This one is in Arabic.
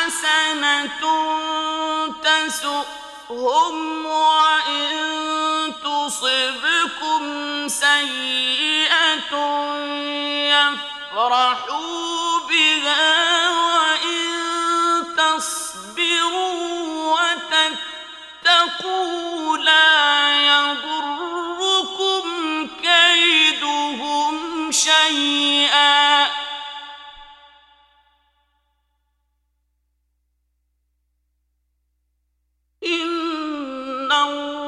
حسنة تسؤهم وإن تصبكم سيئة يفرحوا بها وإن تصبروا وتتقوا لا يضركم كيدهم شيئا إن الله